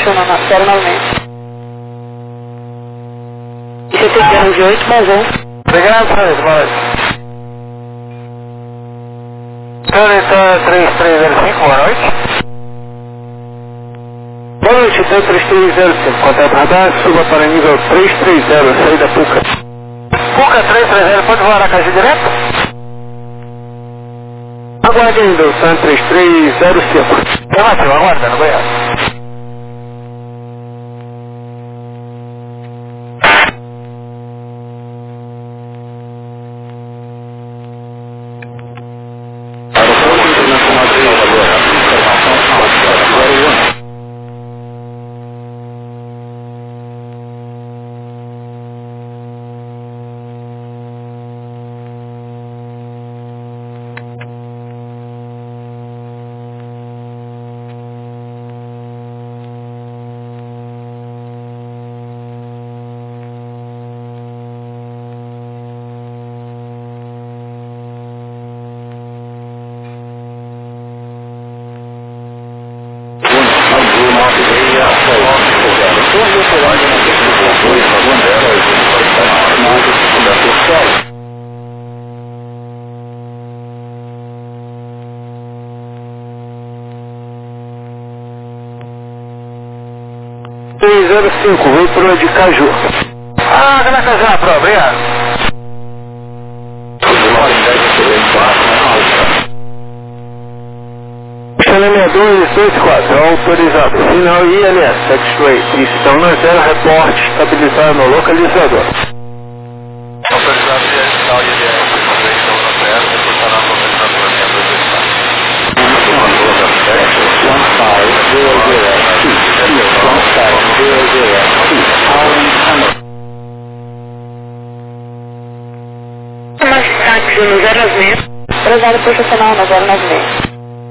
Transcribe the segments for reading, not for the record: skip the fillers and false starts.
funciona na 096. ICT de 8 mais 1. Obrigado, senhores. Boa noite. Senhorita 3305, boa noite. Boa noite, então 3305. Contato radar, suba para nível 330, saída Puca. Puca 330, pode voar a caixa direto? Aguarde ainda, o San 3305. Afirmativo, aguardando, obrigado. Vou pro de Caju. Ah, na Cajá, pro, obrigado. Channel 6224, autorizado. Sinal ILS, X-Ray. Pistão na 0, reporte, estabilizado no localizador. Autorizado via sinal ILS, pistão na 0, reportará no localizador minha 225. Mais táxi no 096. Prezado profissional na 096.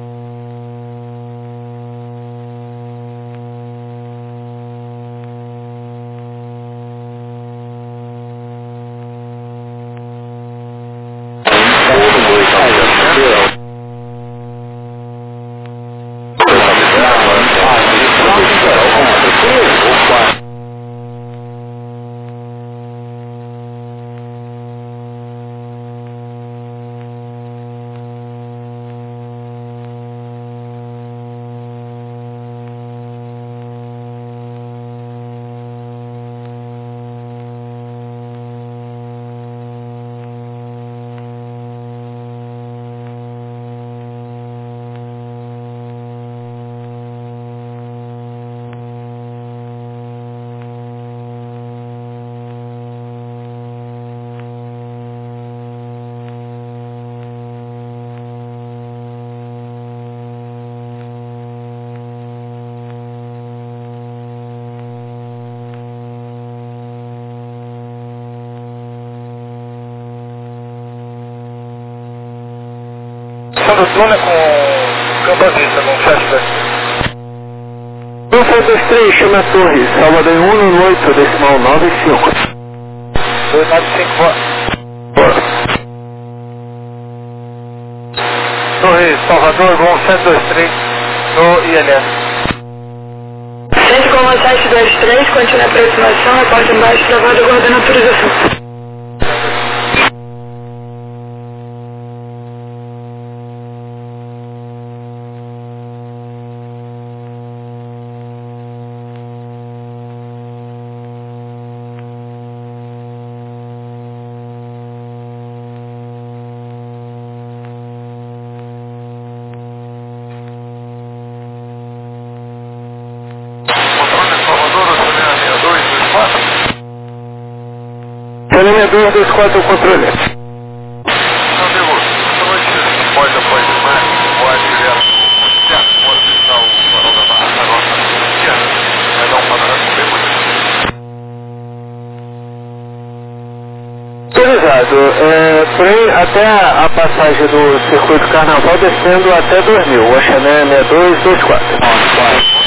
Do túnel com Campavista, no flashback. 123, chama a torre, Salvador 118, decimal 95. 295, bora. Torre, Salvador, voo 723, no ILS. 100,723, continua a aproximação, a parte embaixo, travado, aguardando autorização. Channel 224, o controle. Meu amigo, pode apoiar demais, pode direto, pode visitar o farol da Barra, a nossa pequena, vai dar um panorama bem bonito. Autorizado. Porém, até a passagem do circuito Carnaval descendo até 2000, o Channel 6224.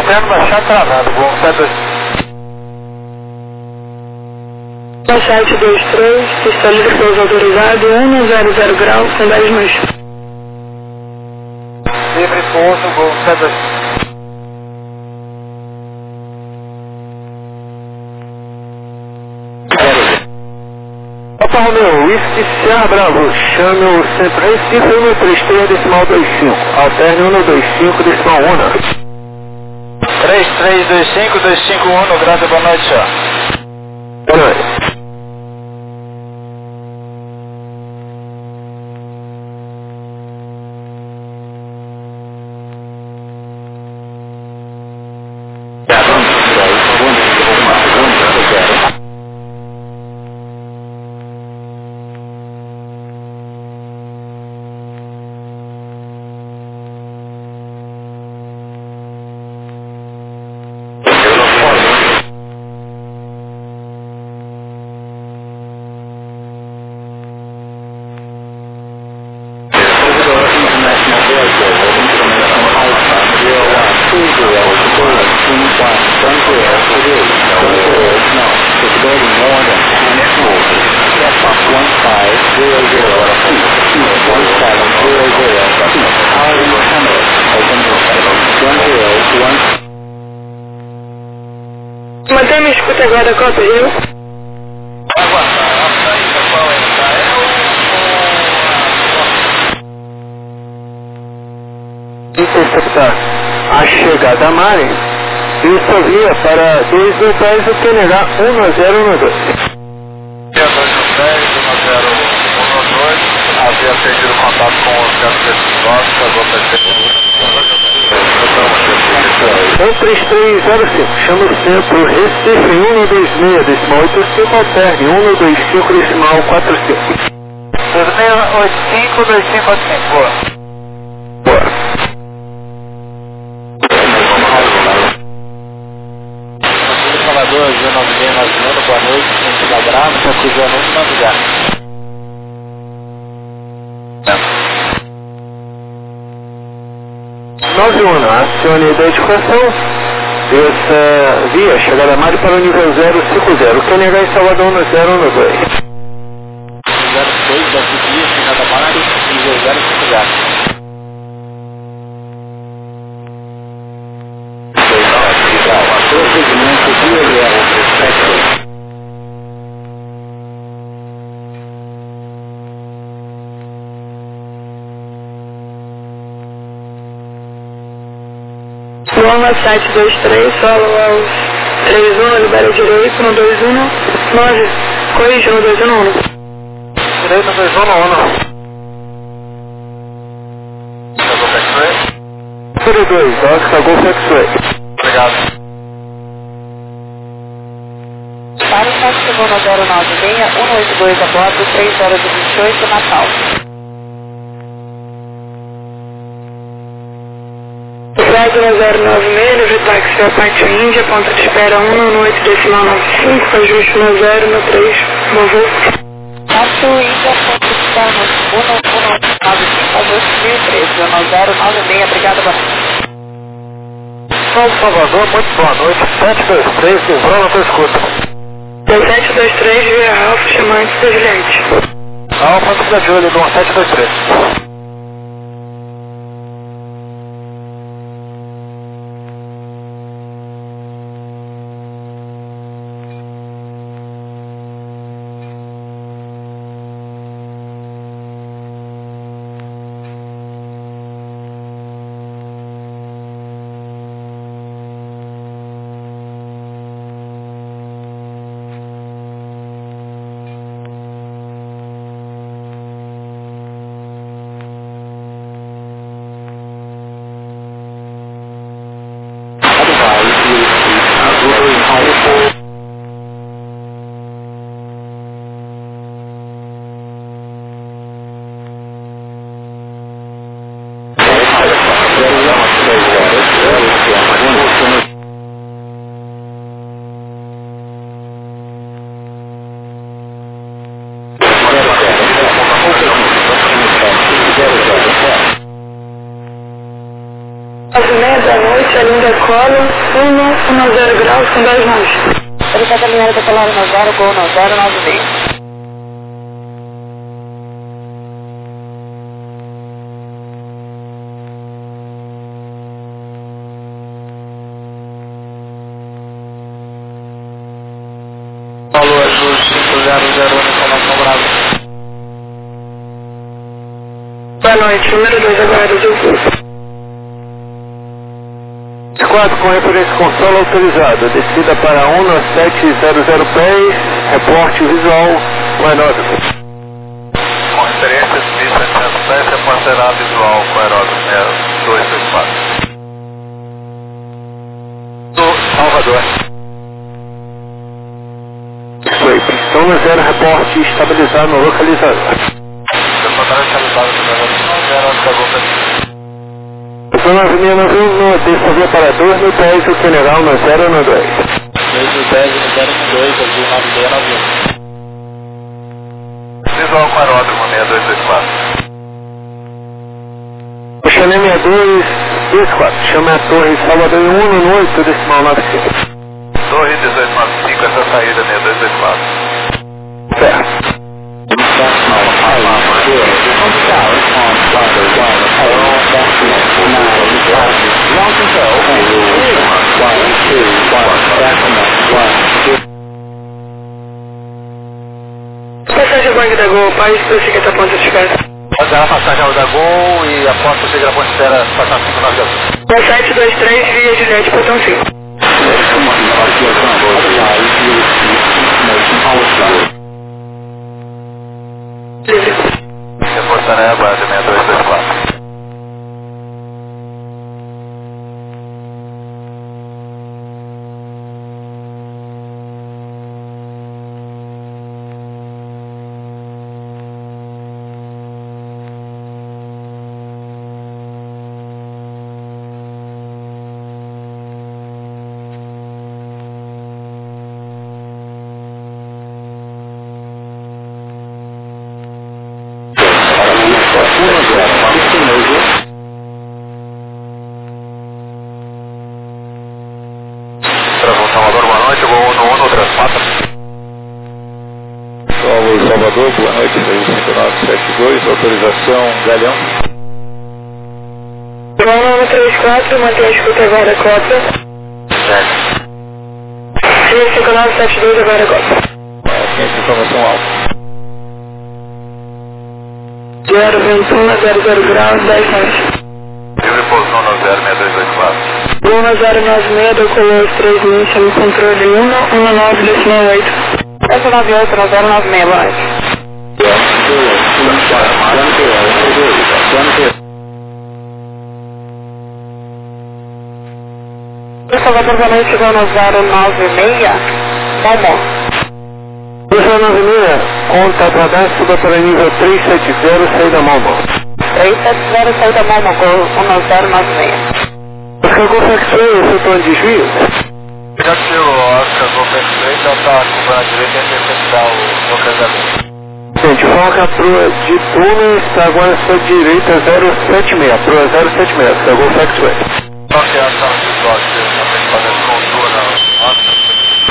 inferno baixar travado, voo 723. Site 23, pista livre pouso autorizado, 100 graus, com 10 nós. Livre pouso, voo 723. Alfa Romeo, Whisky Sierra Bravo, chame o Centro Recife 133 decimal 25, alterne 125 decimal 1. 3325 251, grande boa noite, senhor. Boa noite. Mantém me escuta agora, Copa Rio. Interceptar a chegada a Mari e via para 210 o Canadá 1012. Dia 210, 1012, havia perdido contato com os casos casou para 13305, chama o centro Recife 126 decimal 85, alterne 125 decimal 45. 2685 2545, boa. Boa. Salvador, G9690, boa noite, gente da Brava, está cruzando 190. 91, acione a identificação. Essa via chegada a Mari para o nível 050, Canadá e Salvador no 012. 02 da via chegada a Mari, nível 050. Loma 723, solo aos 31, libera direito no 219, corrige no 211. Direito no 211. 02, Oscar Golf X-Ray. Obrigado. Para o táxi segundo 096, 182 a bordo, 3 horas e 28, Natal. Flight 1096, livre táxi a parte Índia, ponta de espera 198 decimal 95, ajuste no 0 no 3, moveu. Táxi Índia, ponto de espera 195, ajuste 1013, 1096, obrigado, boa noite. Salve Salvador, muito boa noite. 723, livrando a tua escuta. 723, via Alfa, chamante da Juliette. Alfa, fica de olho no 723. 9h30 da noite, Alinda Colo, 10 graus com 10 nós. Obrigada, Linha da Polar 10, Gol 9096. Alô, Azul 500, informação Bravo. Boa noite, número 2 agora, Azul. 4 com referência com solo autorizado, descida para 1700 pés, reporte visual, aerógrafo. Com referência 1700 pés, reporterá visual com aerógrafo 234. Do Salvador. Isso aí, pistão no 0, reporte estabilizado no localizador. Reportar estabilizado no localizador, São 9.991, desça via para 2.10, o general no 0 no 2. 2 no 10 no 0 no 2, Azul 9691. Visual com aeródromo 6224. O Chanel 6224, chama a torre Salvador 1 no 8, decimal 95. Torre 1895, essa saída 6224. Certo. Passagem Bang da Gol, país prossiga até a ponta de espera. Pode dar a passagem da Gol e a porta chega a ponta de espera, passar 59 anos. 1723, via Juliette, portão 5. Reportará a guarda 6224. Salvador, boa noite, vou no transporta. Salvador, boa noite, 5972, autorização Galhão. Bruno 134, mantém a escuta agora, cópia. Certo. 5972, agora cópia. Ciência informação alta. 021, 00 graus, 10 nós. Livre pouso no 06224. Bruna 096, decolou 3000, chama controle 119, decimal 8. Essa 98 no 096, boa noite. Salvador, boa noite, chegou no 096, Momo. 296, conta para dar, suba para nível 370, saída Momo. 370, saída Momo, Gol 1096. Cargou Factory, eu estou em desvio. Já tirou a cargou Factory, já está com a direita e tentando dar o localizamento. Gente, foca proa de túnel está agora à sua direita 076, proa 076, cargou Factory. Só que a ação de sorte, eu também fazendo contorno na nossa.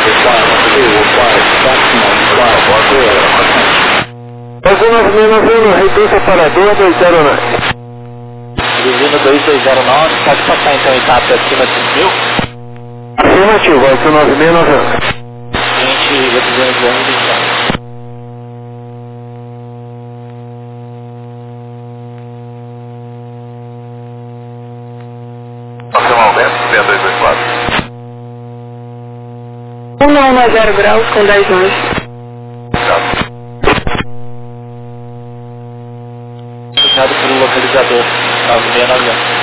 Azul 9691, reduza para 2209. Divino 2209, pode passar então etapa acima de 1000? Afirmativo, Azul 9691. Gente, reduzindo de 11 Afirma Alberto, 6224. 110 graus com 10 nós. Obrigado pelo localizador, 9691.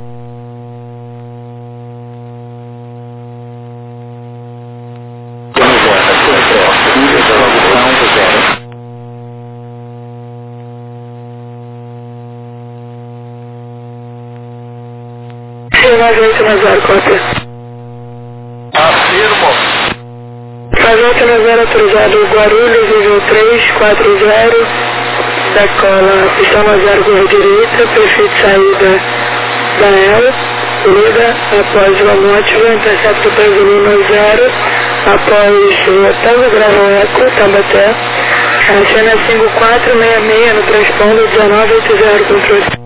Mais 890, cópia. Afirmo. Mais 890 autorizado, Guarulhos, nível 340, decola, pistão 0 com direita, prefeito saída da EL, Lida, após o Amótivo, intercepto peso Lima 0, após o Tango Bravo Eco, Tambaté, cena 5466 no transponder 1980 controle.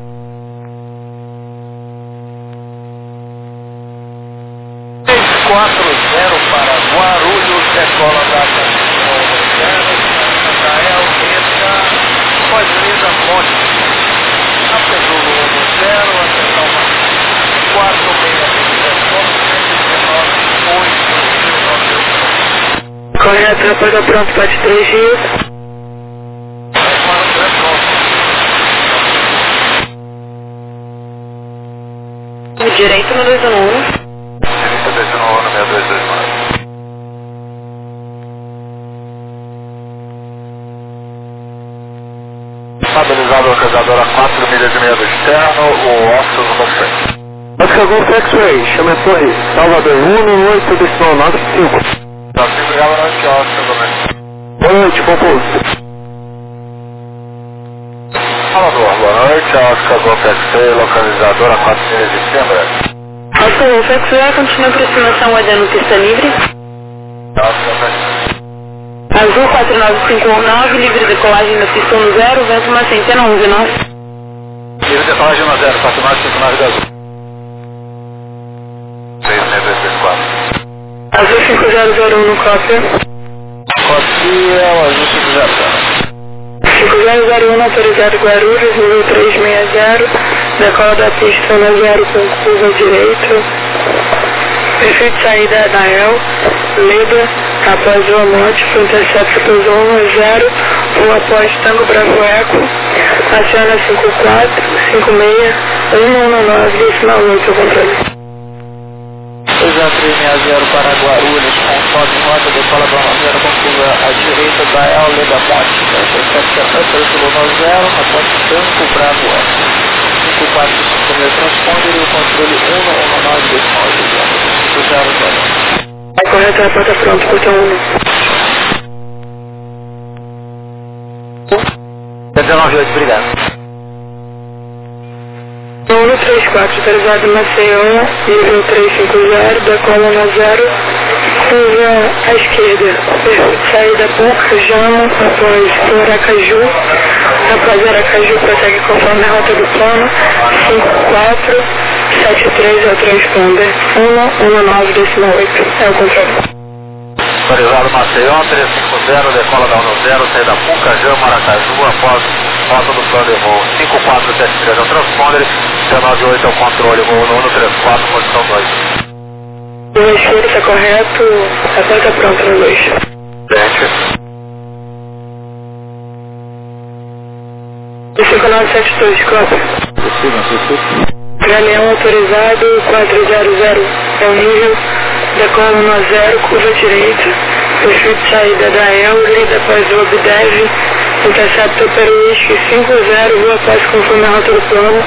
Para Guarulhos, decola da estação Israel, Lida, pós Lida, Monte, apesou no 0, atenção, 466, Correto, após pronto, pode 3 dias. Direito no 211. Estabilizado o localizador a 4 milhas e meia do externo, o Oscar no frente. Oscar Golf X-Ray, chama Torre, Salvador 118, decimal 95. Tá, obrigado, noite, Oscar também. Boa noite, composto. Salvador, boa noite, Oscar Golf X-Ray, localizador a 4 milhas de setembro. Oscar Golf X-Ray, continua a aproximação olhando pista livre. Oscar também. Azul 4959, livre decolagem na pista 10, vento uma centena 119. Livre decolagem 10, 4959 da Azul. 66234. Azul 5001 no cópia. Copia o Azul 500. 5001 autorizado Guarulhos, nível 360, decola da pista 10 com curva direito. Perfil de saída Anael, Lida, após o Amótivo, intercepto peso 10, ou após Tango Bravo Eco, aciona 54, 56, 119, decimal 8, controle. 360 para Guarulhos, conforme rota decola da 90 com curva à direita da El Lida Monte, intercepto pelo 10, após Tango Bravo Eco, 5456 transponder e o controle 119, decimal 8. É correto, a porta pronta, portão 1. 198, obrigado. 134, autorizado Maceió, nível 350, decola na 0, curva à esquerda. Perfil de saída Boca, Jama, após Aracaju. Após Aracaju, prossegue conforme a rota do plano, 5473 é o transponder, 119 decimal 8, é o controle. Autorizado Maceió, 350, decola da 10, saída Pucajã, Maracaju, após rota do plano de voo, 5473 é o transponder, 198 é o controle, voo 134, posição 2. O escuro está correto, a porta pronta no 2. Frente. 5972, cópia. Galeão autorizado 400, é o nível, decola no 0, curva direita, perfil de saída da El, Lida após o Obdev, intercepto pelo Whisky 50, rua após conforme a rota do plano,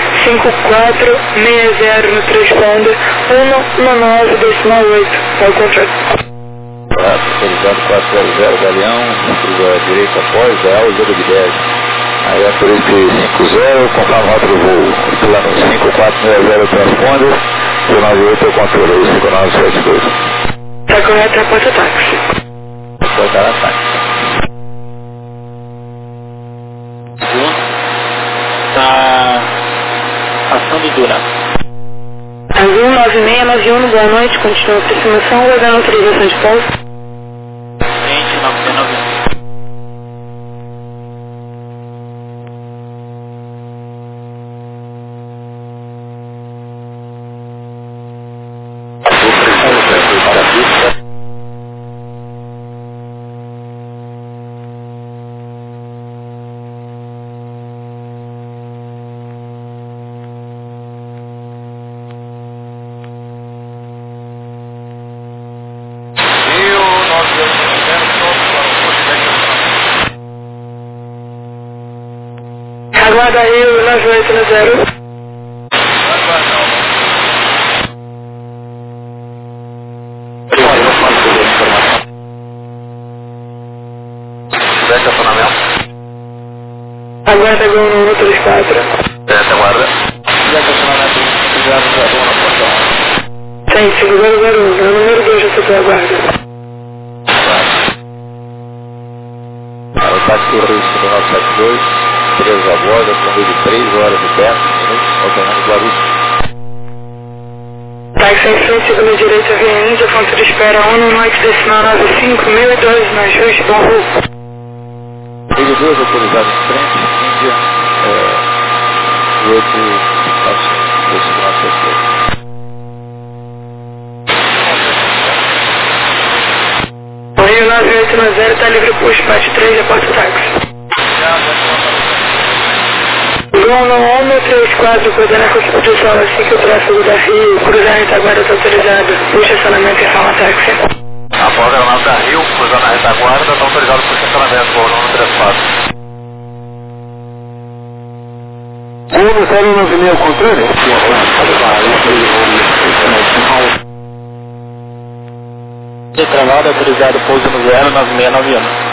5460 no transponder, 119 decimal 8, é o controle. Autorizado 400, Galeão, curva direita após a El, Lida Obdev. Aí autorizei 50, conforme a rota do voo, plano 5460 transponder, 198 é o controle, 5972. Está correto, a porta táxi. Porta táxi. Está passando Dura. Azul 9691, boa noite, continua a aproximação, aguardando autorização de pouso. Frente 991. Aguarda aí o 9890. Aguarda Gol no 134. Aguarda. Já estacionamento 001. 5001, é o número 2 da sua guarda. O táxi registro do 972, 3 a bordo, corrida de 3 horas e 10 minutos, ordenando Guarulhos. Táxi em frente, segunda direita, via Índia, ponto de espera 1 no noite decimal 95.002, na Juiz, Bom Rumo. Ele 2 autorizado em frente, Índia, 8, desse 972. O Rio 9890 está livre por espaço 3 da porta táxi. Gol 134, coordenar com a posição assim que o tráfego da Rio, cruzar a retaguarda está autorizado. Puxa estacionamento e fala táxi. Após a aeronave da Rio, cruzando a retaguarda, está autorizado por estacionamento, voo número 34. Gol 096, controle? Travado, autorizado pouso no 09691.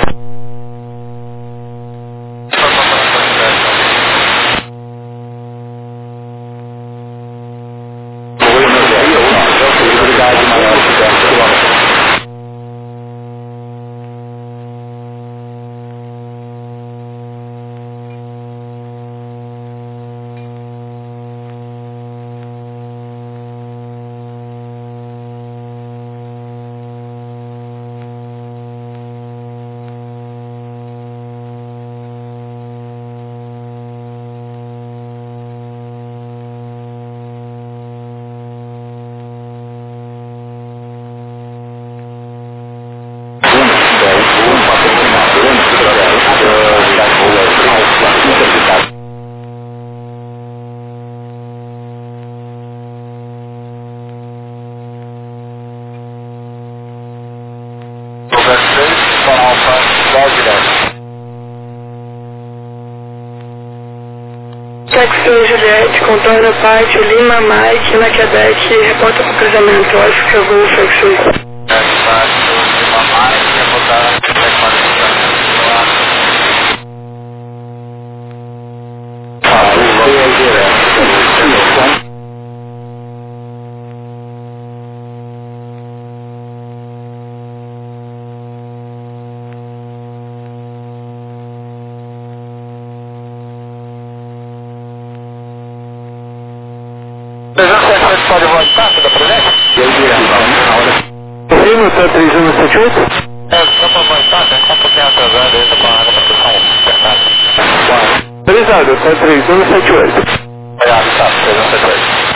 Taxi Juliette, contorna Pátio, Lima, Mike, na Quebec, reporta para o cruzamento, Oscar, Golf, Taxi. Pode voltar, tudo presente? Confirma, tá 3178? Só para voltar, só um pouquinho atrasado aí, só para a produção verdade. Autorizado, tá 3178. Obrigado, tá, 378.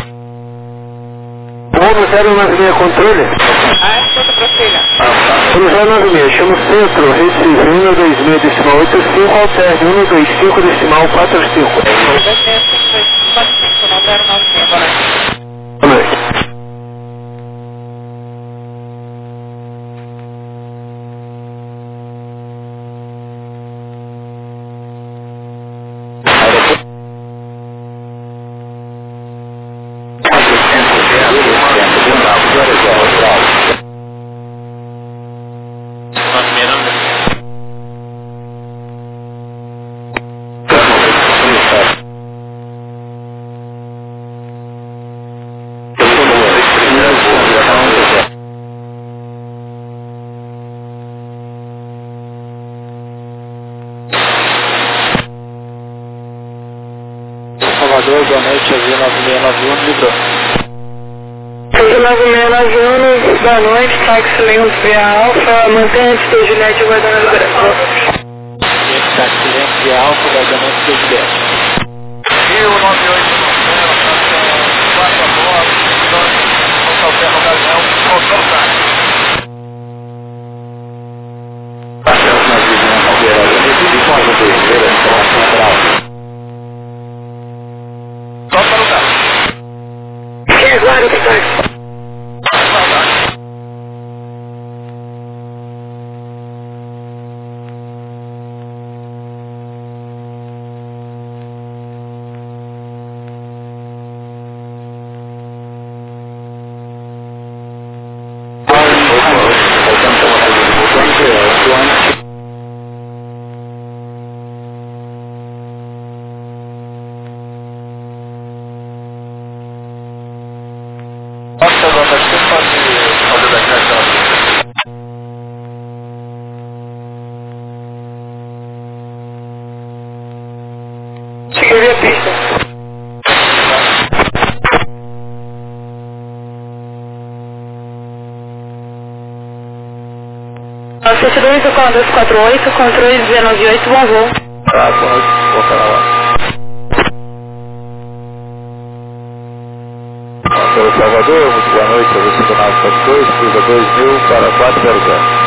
Gol 096, controle? Escuta, prossiga. Gol 096, chama o centro, Recife 126 decimal 85, alterne 125 decimal 45. 265, não 096, boa noite. Boa noite. Salvador, boa noite, avião 9691, livrou. 9691, boa noite, táxi Leão via Alfa, mantenha antes da Juliette aguardando a liberação. Táxi Leão via Alfa, vazamento da Juliette. Rio 9890, 4 a bordo, então, o Galeão, voltou o táxi. Só para o táxi. Quem aguarda o táxi? 972, decola 248, controle 198, bom voo. Tá, boa noite, vou ficar lá. Pelo Salvador, muito boa noite, a você do 972, cruza 2000 para 400.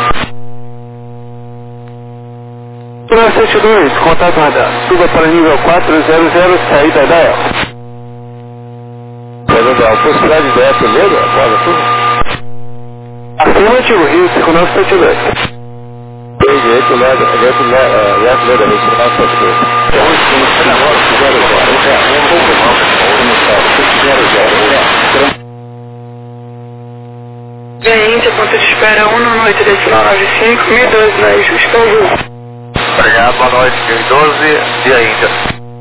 972, contato radar. Suba para nível 400, saída da El. Saída da El, possibilidade de ETA, Leda, após a turma? Afirmativo, Rio 5972. Direito, Leda, Leda, Rio 5972. Via Índia, ponto de espera 198,95, 1012 na Ijus, bom voo. Obrigado, boa noite, 1012, Via Índia.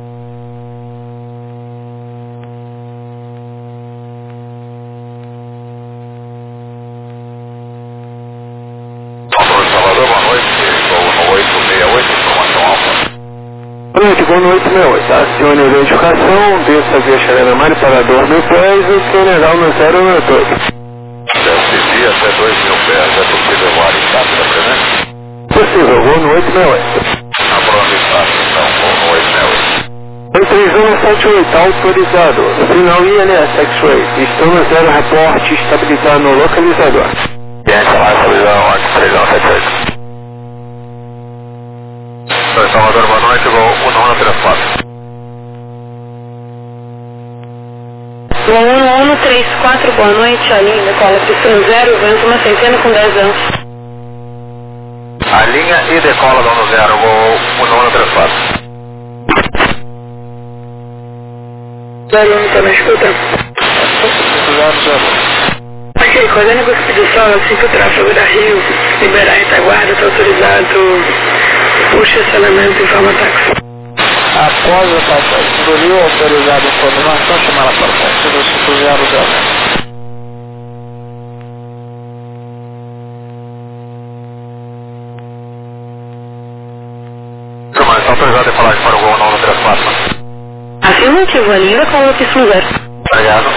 Salvador, boa noite, voo no 868, informação alfa. Boa noite, voo no 868. Acione a identificação, desça via Xarena Mari para 2.000 pés e Senegal no 092. Desce até 2.000 pés, é possível voar em Cápita, presente? Possível, voo no 868. Aprovado espaço, então, voo no 868. Entre zona 78, autorizado. Sinal ILS X-Ray. Estou no 0, reporte estabilizado no localizador. Ciência mais estabilizado, Mark 3178. Salvador, boa noite, voo 1134. Voo 1134, boa noite, Aline, decola pista 0, vento uma centena com 10 anos. A linha e decola do 0, voo 1134. 01, tá na escuta? Ok, coordenando com a expedição, assim que o tráfego da Rio liberar a retaguarda, está autorizado o estacionamento em forma táxi. Após a passagem do Rio, autorizado a informação, chamar para o ponto do 500. Mas está autorizado a falar para o voo 1134. Afirmativo, Aline, decola pista 0. Obrigado.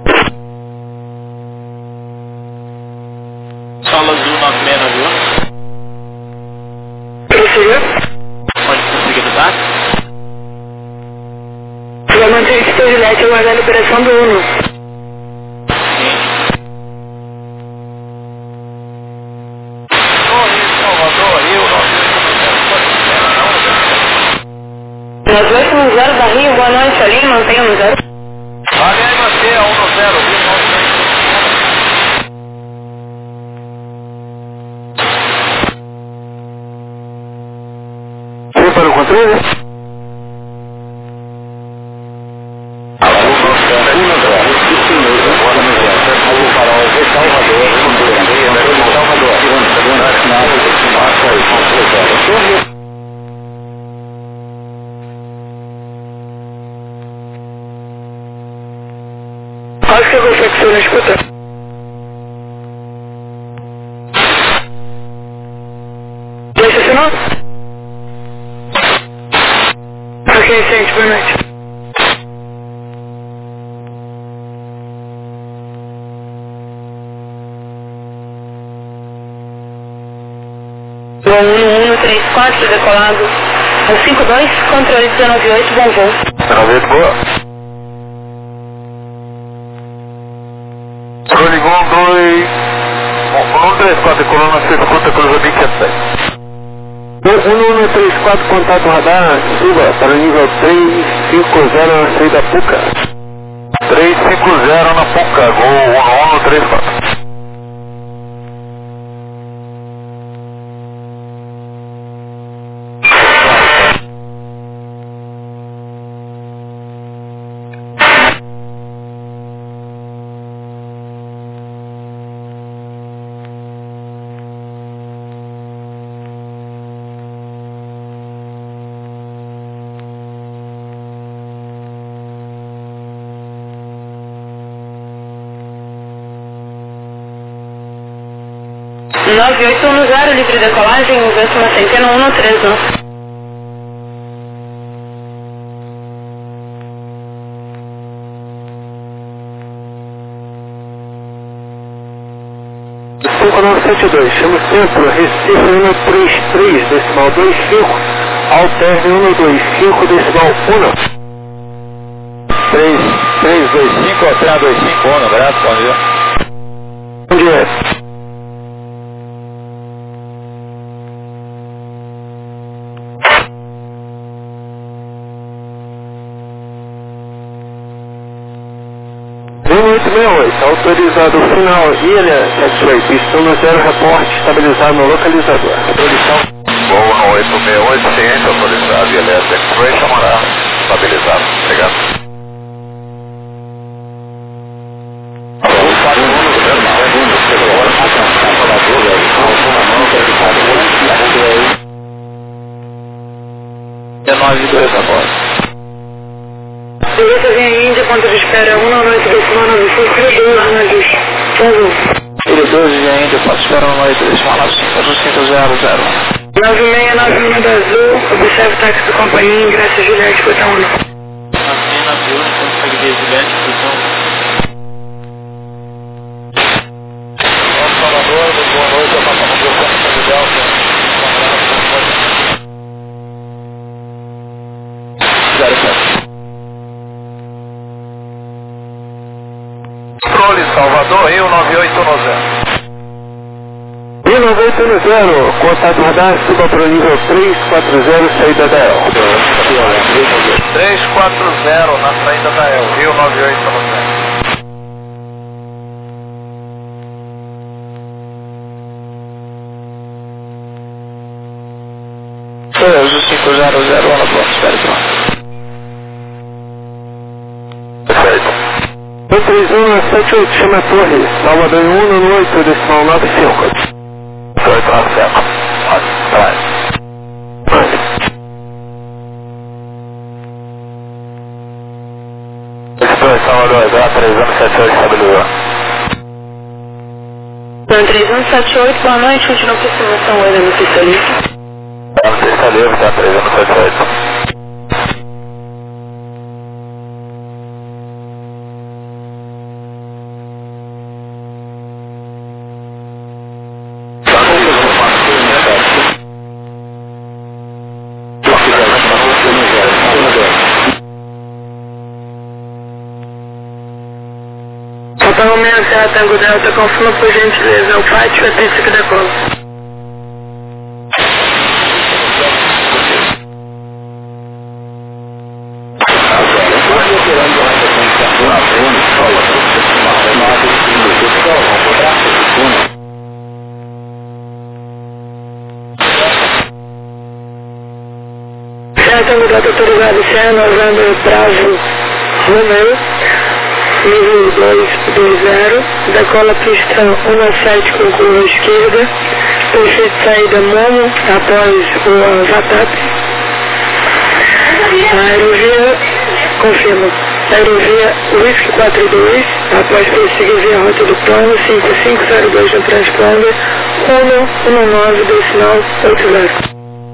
Sala azul 96, viu? Prosseguir. Pode prosseguir do bar? Vai manter esse teu Juliette e aguardar a liberação do Uno. Salvador, Rio, Nós 810 da Rio, boa noite, Aline, mantenha no 0. Vale aí você, 10, Vem para o controle? Quase que eu consegue que você não escuta. Já estacionou? Ok, gente, boa noite. Voo 1134, decolado ao 52, controle 198, bom voo. 198, boa. Controle 134, coluna 6, cruza 27. 1134, contato radar, suba para nível 350 na saída Puca. 350 na Puca, voo 1134. N 9810, livre decolagem, vento uma centena 131. 5972, chama centro, Recife 133, decimal 25, alterne 125, decimal 1. 325, alterne 251, graças, bom dia. Bom dia. Autorizado final ilha X-Ray, pistão no 0, reporte estabilizado no localizador. Voo no 868, ciente, autorizado ilha X-Ray, chamará estabilizado. Obrigado. Polícia vem Índia, ponto de espera 1 na noite decimal 95, Rio 12, na luz. Rio 12 vem Índia, ponto de espera 1 na noite decimal 95, 500. 9691 da Azul, observe o táxi da companhia, ingresso Juliette, botão 1. Antena 1, consegue ver Juliette, botão 1. Salvador, boa noite, apartamento do Campo de Delta. Controle Salvador, Rio 9810. Rio 9810, contato radar, suba para o nível 340, saída da EL. 340 na saída da EL, Rio 9810. Uso 500 na ponto, espere pronto. Perfeito. 3178, chama a torre, Salvador 1 no 8, decimal 95. 8 na seca. Atrás. Salvador, H3078, estabilizou. 3178, boa noite, continua a aproximação, olha no pista livre. Não sei se está livre, tá 3078. Total 67, Tango Delta, confirma por gentileza, o pátio é pista da cola. Tango Delta autorizado, Serra Novembro, Bravo, Romeu, nível 220, decola pista 17 com curva esquerda, perfeito saída Momo, após o Vatap. A aerovia, confirma, aerovia Whisky 42, após prosseguir via rota do plano, 5502 no transponder, 119 decimal 80.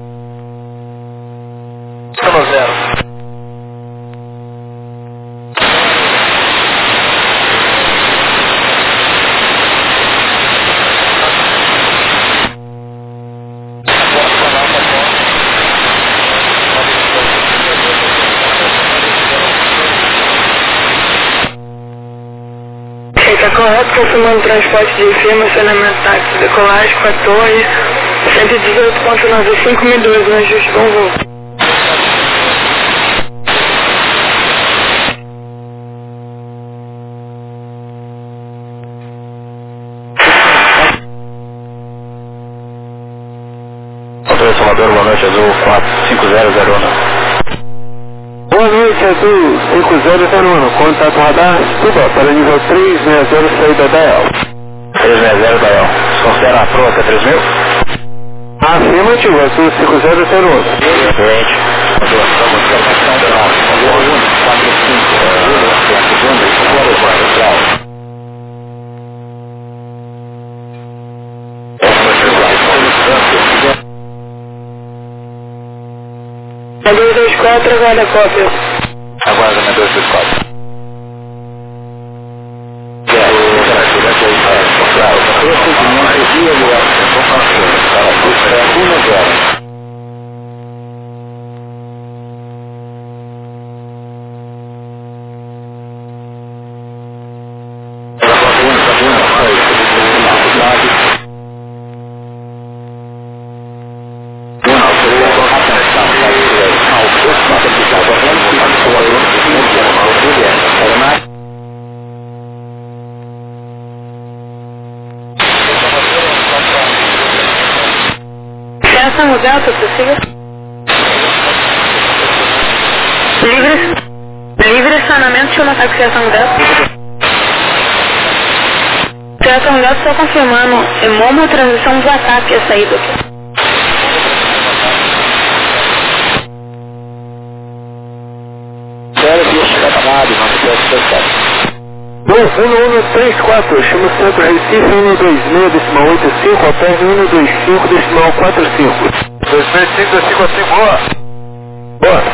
0. Está correto, confirmando transporte de firma, acionamento táxi, decolagem com a torre, 118.95, 1012, no ajuste, bom voo. Salvador, boa noite, Azul 45001. Boa noite, Azul 5001, contato radar, suba para nível 360, saída da EL. 360 da EL. Considera a proa que é 3000? Afirmativo, Azul 5001. Excelente. A 224, aguarda a cópia. Aguarda na 224. Delta, possível? Livre estacionamento, chama táxi Seattle Delta. Seattle Delta só confirmando, é Momo, transição Zatap, a saída aqui. Bom, 1134, chama Centro Recife, 126,85, alterne 125,45. 265, boa. Bora.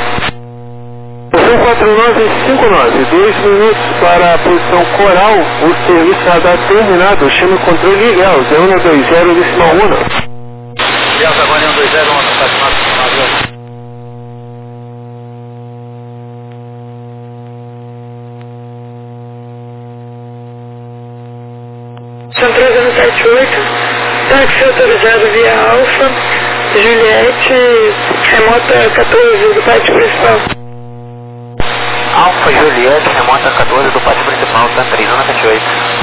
14959, 2 minutos para a posição coral, o serviço radar terminado, chama o controle legal, 120,1. Delta, agora 120, tá São 378, táxi autorizado via Alfa, Juliette, remota 14 do pátio principal. Alfa Juliette, remota 14 do pátio principal, tá 378.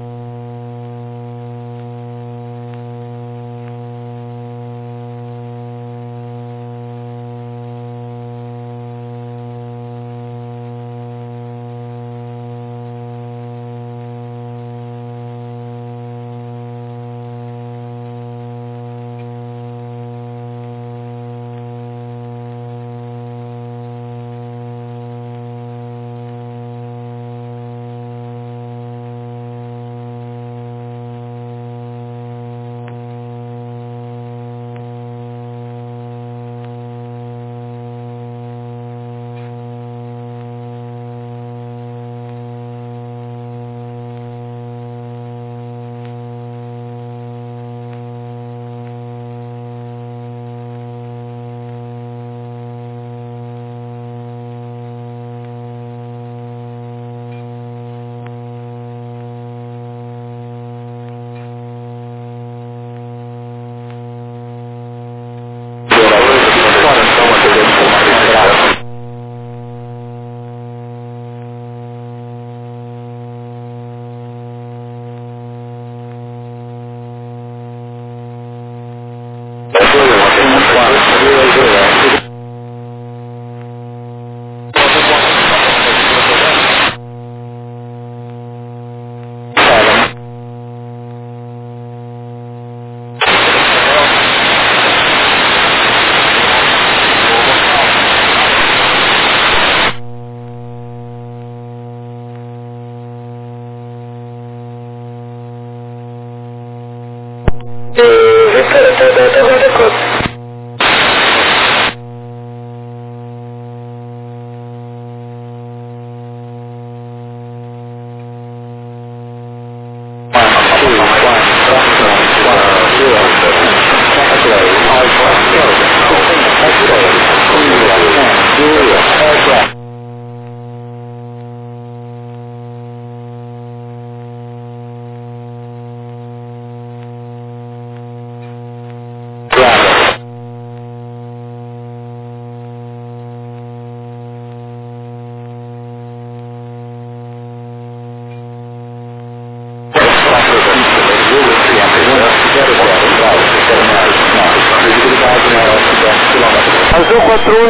Azul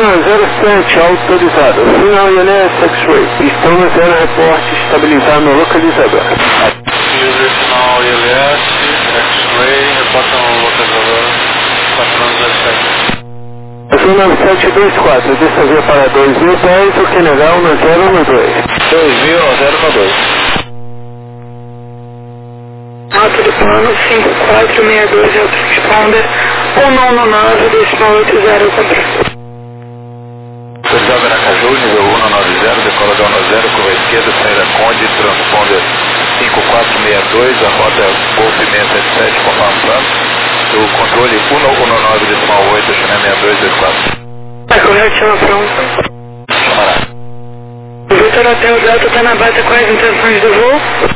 4107, autorizado. Final ILS X-Ray. Pistão no zero, reporte estabilizado no localizador. Final ILS X-Ray, reporta no localizador 4907. Azul 9724, dessa via para 2010, o que negar 1012. 201012. Nota do plano 5462 é o transponder 199,80 controle. Autorizado Aracaju, nível 190, decola da 10, curva esquerda, saída Conde, transponder 5462, a rota Golf 677, conforme plano. Do controle 119,8, chama 6224. Tá correto, chama pronto. Chamará. O Vitor Hotel Delta está na base com as intenções do voo.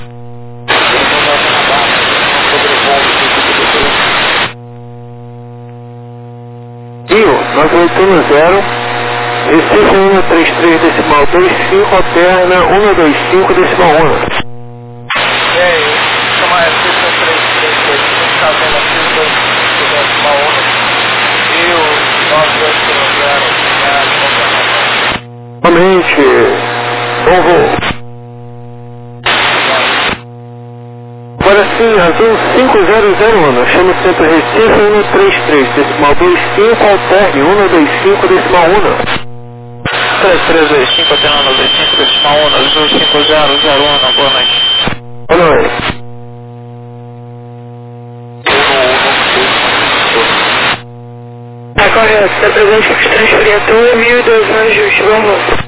Rio 980, Recife 133,25, alterna 125,1. E aí, chama Recife 133,25, causando aqui 2,1. E o Somente. Bom voo. Agora sim, azul 5001, chama o centro Recife 133, decimal 25, alterne 125, decimal 1. 3325, alternando 25, decimal 1, azul 5001, boa noite. Boa noite. Tá correto, está presente para transferir a torre 1002 no ajuste, vamos.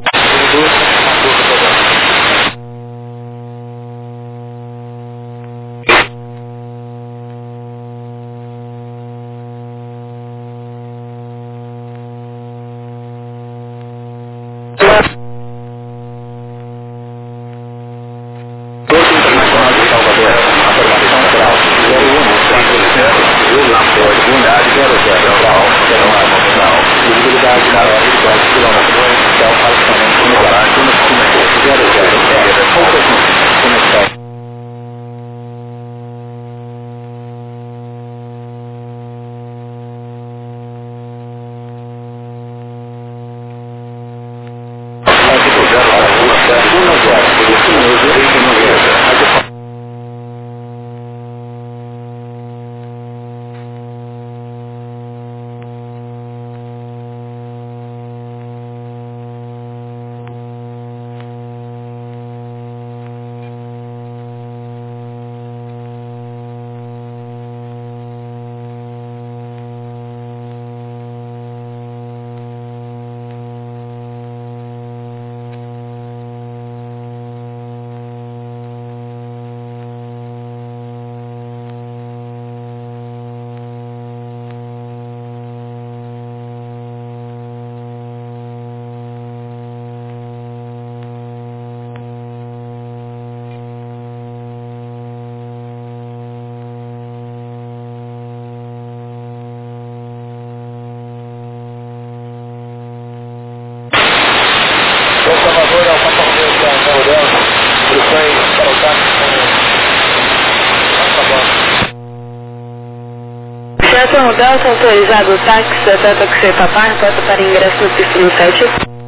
Seattle Delta autorizado o táxi até Taxi Papai, rota para ingresso no piso no 7.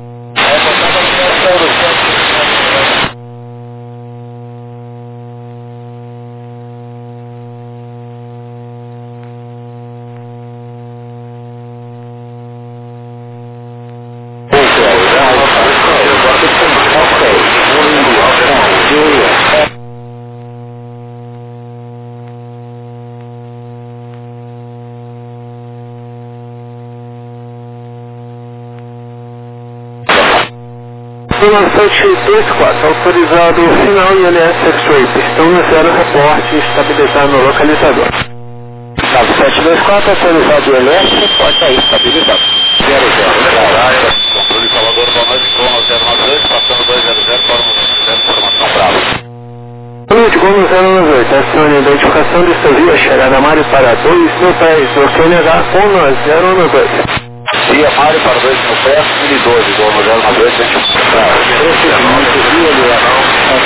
Zona 724, autorizado o final ILS X-Ray, pistão no 0, reporte, estabilizar no localizador. 724, autorizado o ILS, reporte aí, estabilizado. 00, Controle Salvador, boa noite, Gono 092, passando 200, informação brava. Boa noite, Gono 098, acione a identificação de seu via, chegada Mário para 2 mil pés, OQNH, Gono 092. Via Mário para 2 mil pés, 1012, Gono 092, Procedimento via Leão,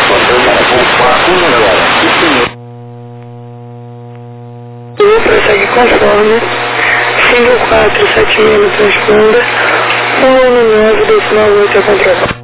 Prossegue conforme 5476 no transponder 119 decimal 8 a controlar.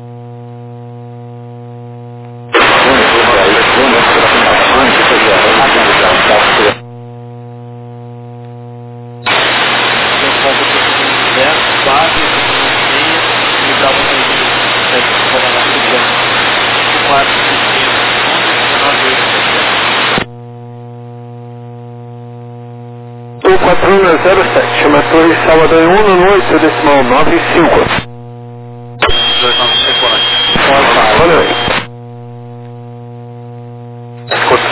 O 4107, chama Torre Salvador 198, decimal 95. 295, boa noite. Boa noite. Escuta.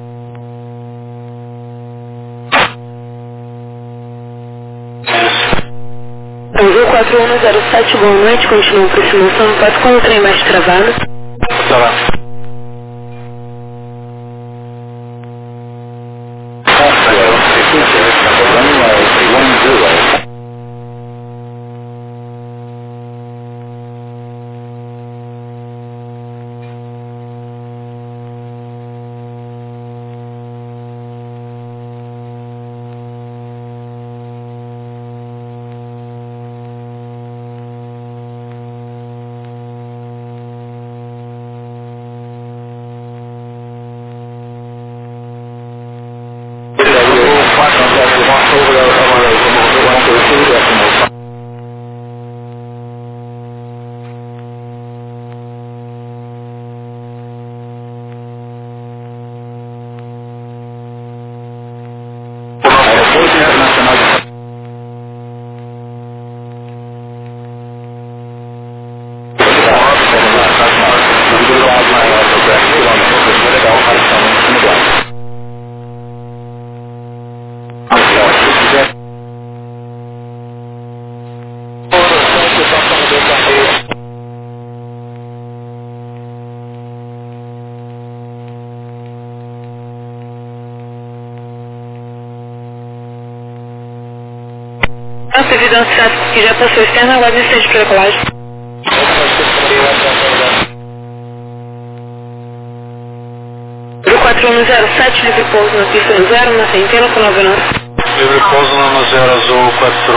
Azul 4107, boa noite, continua aproximação, pode com o trem mais travado. Tá lá. devido a um status que já passou externo, aguarde instante para decolagem. Do 4107, livre pouso na pista no 0, na centena com 99. Livre pouso no 0 azul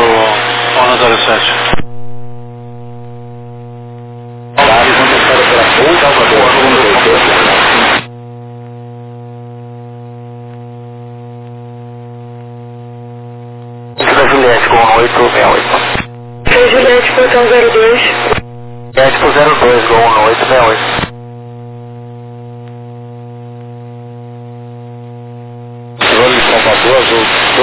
4107. Juliette com 868. Juliette, portão 02. Juliette com 02, com 868. Role Salvador, azul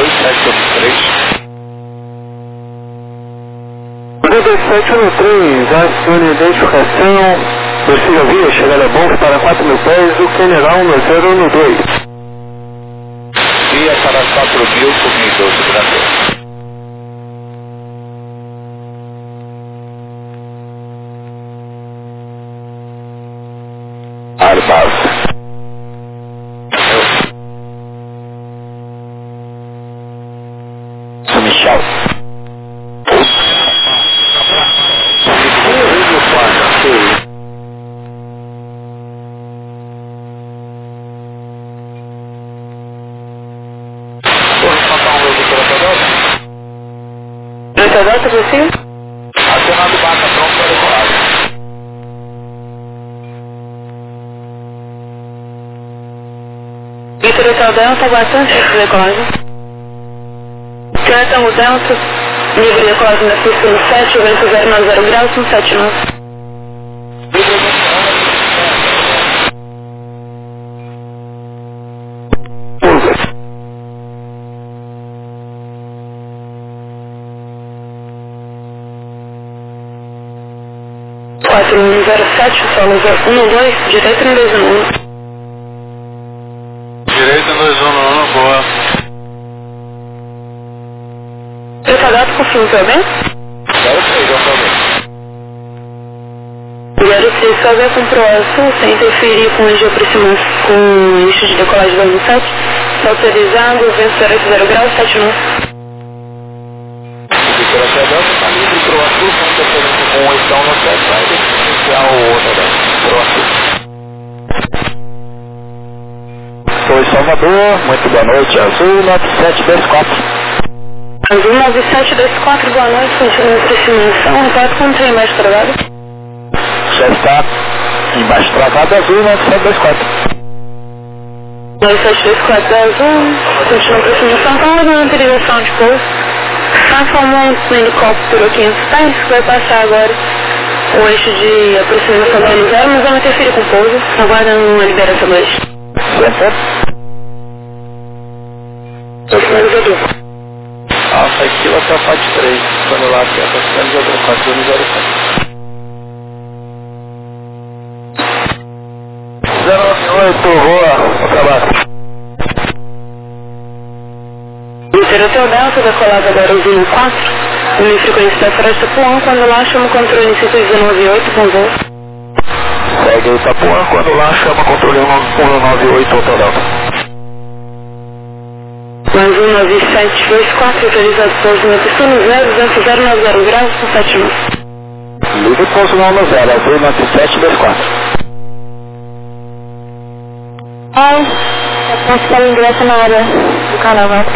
2783, acione identificação, prossiga a via, chegada bom para 4.000 pés, o general no 012. Via para 4.000 por 1012, grande. Arbaz. São Michel. Delta possível? Acionado Baca, pronto para decolagem. Vitor Hotel Delta, aguarde instante para decolagem. Tango Delta, nível de decolagem da pista no 7, o vento 090 graus, no 79. Quatro 107, solo 12, direito no 211. Direito no 211, boa. Prefagado com fim, tá bem? 06, já falei. 06, só ver com ProAzul, sem interferir com o eixo de aproximação, com o eixo de decolagem 217, só autorizado, vento 080 graus, 79. Vitor Hotel Delta está livre, ProAzul, com interferência com o estão no 7, vai iniciar o outro, né? ProAzul. Sou Salvador, muito boa noite, Azul 9724. Azul 9724, boa noite, continua a aproximação, retrato com o trem mais travado. Já está embaixo travado, Azul 9724. 9724 Azul, continua a aproximação, então levando autorização de pouso. Transformou um helicóptero 500 pés, vai passar agora o eixo de aproximação do 0, mas vamos interferir com o pouso, aguardando uma liberação do eixo. Sinalizador. Alfa Kilo até a parte 3, quando lá que é a sinalizador, 4107. 098, rua, trabalho. Vitor Hotel Delta, decolada agora usina 4, em frequência da Floresta Itapuã, quando lá chama o controle 198 com voo. Segue o Itapuã, quando lá chama controle 198 Hotel Delta. Mais 19724, autorizado pouso na pista no 090 graus com 79. Livre pouso no 0, Azul 9724. Ai, eu posso dar ingresso na área do carnaval.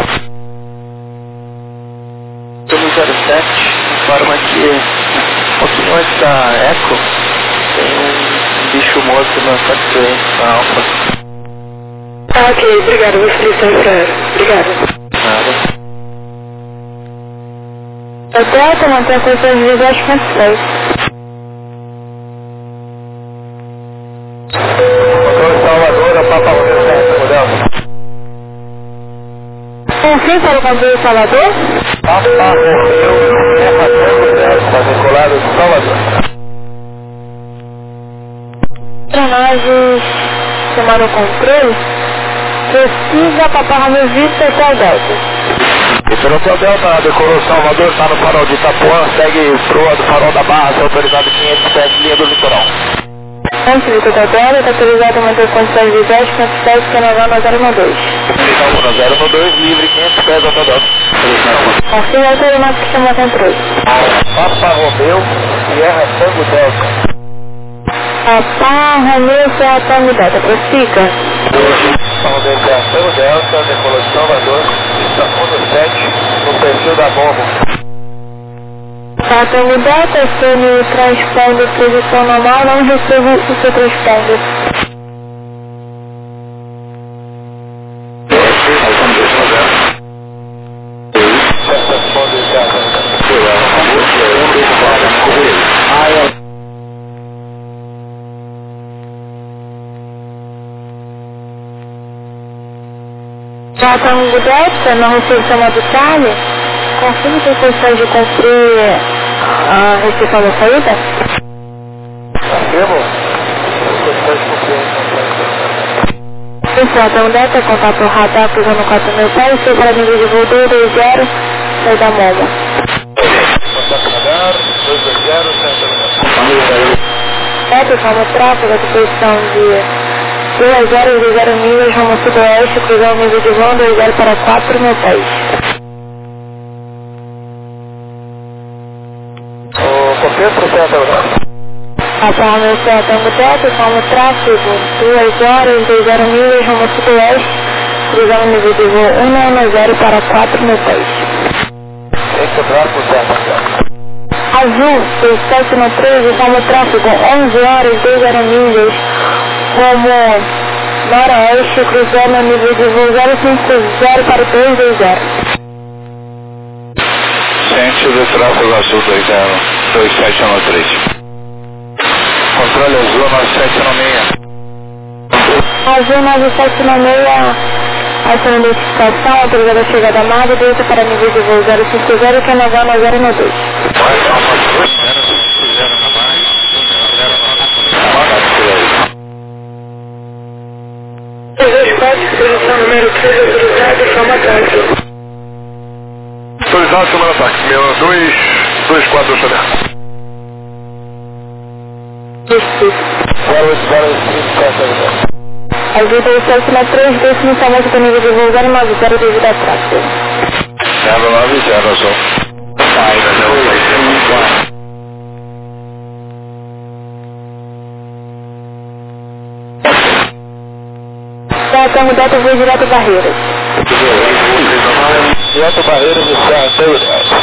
Estamos 07, informa que um pouquinho antes da Eco tem um bicho morto na satisfeita na Alfa. Ah, ok, obrigado, vou explicar pra ela. Obrigado. Nada. A Delta mantém a coisa de vida, acho que é 6. Controle Salvador, Papa Romeo 7, Delta. Sim, para o controle de Salvador? Papa Romeo 7, está decolado de Salvador. Para nós tomar o controle, precisa Papa Romeo Vista Hotel Delta. Vitor Hotel Delta, decolou Salvador, está no farol de Itapuã, segue proa do farol da Barra, se autorizado 500 pés, linha do litoral. Antes de toda dela, está autorizado a manter condições de 10, 500 pés, que é 9012. Então, 1012, livre 500 pés ortodoxo. Assim é o aeronáutico que chama controle. Papa Romeu, Sierra Tango Delta. Papa Romeu, Sierra Tango Delta, prossiga. Romeu, Sierra Tango Delta, decolou de Salvador, estação 7, no perfil da bomba. Sierra Tango Delta, se no transponder posição normal, não recebo o seu transponder. Já estamos de Delta, não recebo chamado Charlie. Confirme que condições de cumprir a restrição da saída? Confirmo? Então, Delta, contato radar, cruzando 4 mil pés, seu para nível de voo 220, sai da MOMA. Contato radar, 220, Delta, forma tráfego, a disposição de 2 horas e 0 milhas, rumo sudoeste, cruzando o nível de voo 20 para 4 mil pés. Confirmo, certo? A forma é Sierra Tango Delta, forma tráfego, 2 horas e 0 milhas, rumo sudoeste, cruzando o nível de voo 190 para 4 mil pés. Azul, 793, forma tráfego, 11 horas, 2 milhas, rumo noroeste, cruzando o nível de voo 050 para 220. Centro do tráfego azul 2793. Controle azul 9796. Azul 9796, essa identificação, autorizada a chegada amada, desde para nível de voo 050, que é 9092. Posição número 3, autorizado, forma ataque. Autorizado, semana ataque. 6224, Xavier. Azul 2793, décimo famoso para nível de voo 090 devido a tráfego. 090, azul. Tango Delta, voo direto Barreiras. Direto Barreiras do Serra Tango Delta.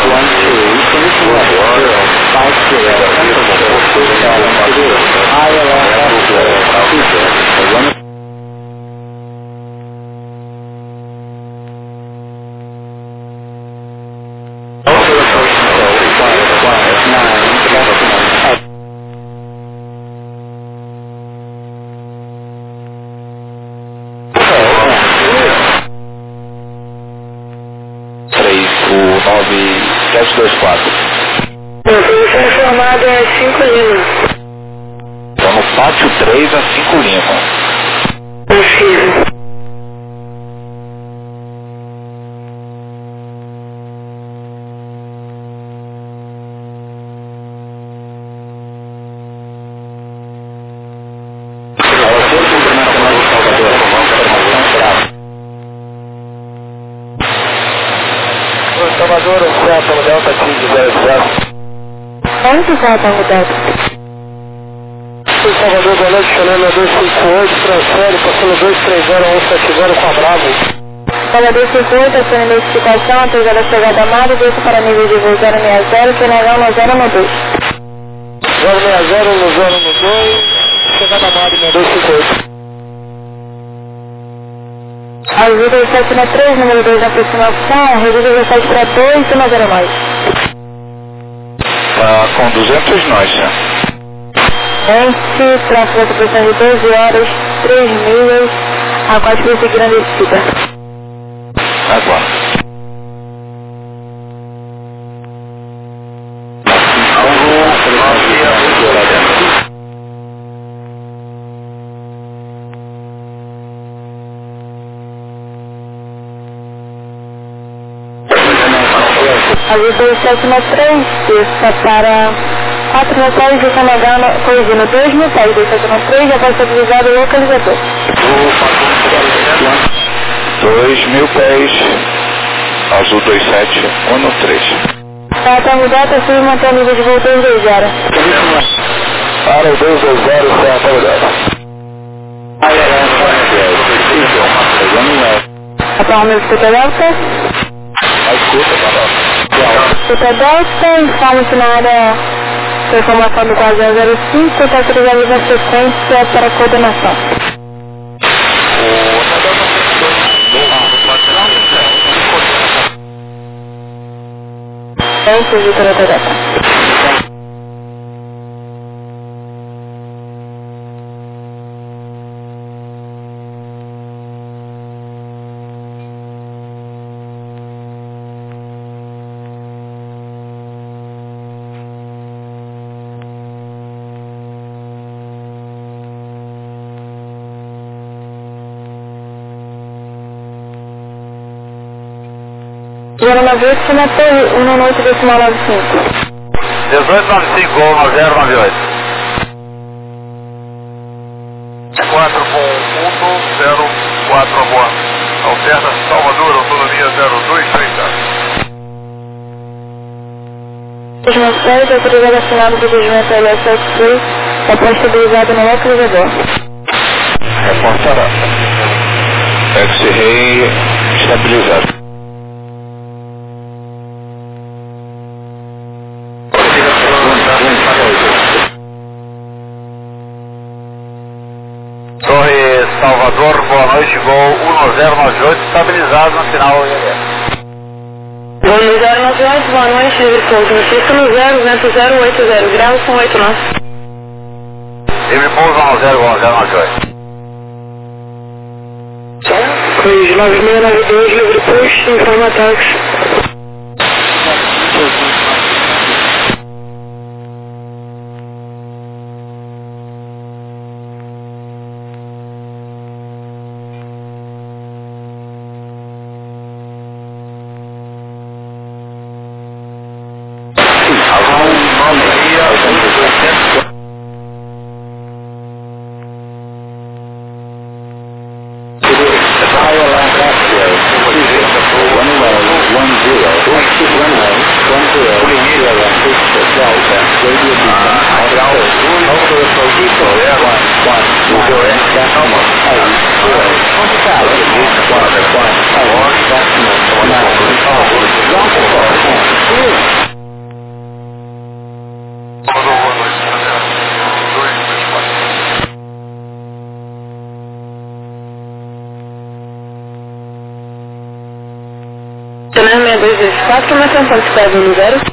Posição informada é 5 Lima. Então no pátio 3 a 5 Lima. Confirmo. Salvador, Serra Tango Delta, 1500. Onde Serra Tango Delta? Salvador, boa noite, Xanana 258, transfere, passando 230, 170 com a Bravo. Salvador 58, essa identificação, autorizada a chegada amada, desde para nível de voo 060, que é 9092. 060 no 012, chegada amada, 258. Azul 2793, número 2 na aproximação, reduz 17 para 2 e 90 mais. Com 200 nós, né? Ente, tráfego de pressão de 12 horas, 3 milhas, a qual prosseguir na descida. Agora. Azul 2793, desça para 4 mil pés de Canadá, corrigindo 2 mil pés, 273, já vai ser utilizado o localizador. 2 mil pés, azul 2713. Tá mudado, tá subindo manter a nível de voo 220. Para o 220, certo, mudado. Atualmente escuta Delta. Escuta Delta, informa-se na área da informação do 4005, está utilizando a sequência para coordenação. Serviço de Delta. Zona 98, na torre 1 noite decimal 95. 1895, gol 9098. 4 com 104 boa. Oferta Salvador, autonomia 0230. 2007, autorizado assinado do regimento LS73, após estabilizado no localizador. Reportará. X-Ray estabilizado. Torre Salvador, boa noite, gol 1098, estabilizado no sinal ILS. Gol 1098, boa noite, livre pouso, notícia no 0, vento 080, graus com 8 nós. Livre pouso 10, gol 1098. Cruz 9692, livre push, informa táxi. Canal 6224, começando a participar do 0.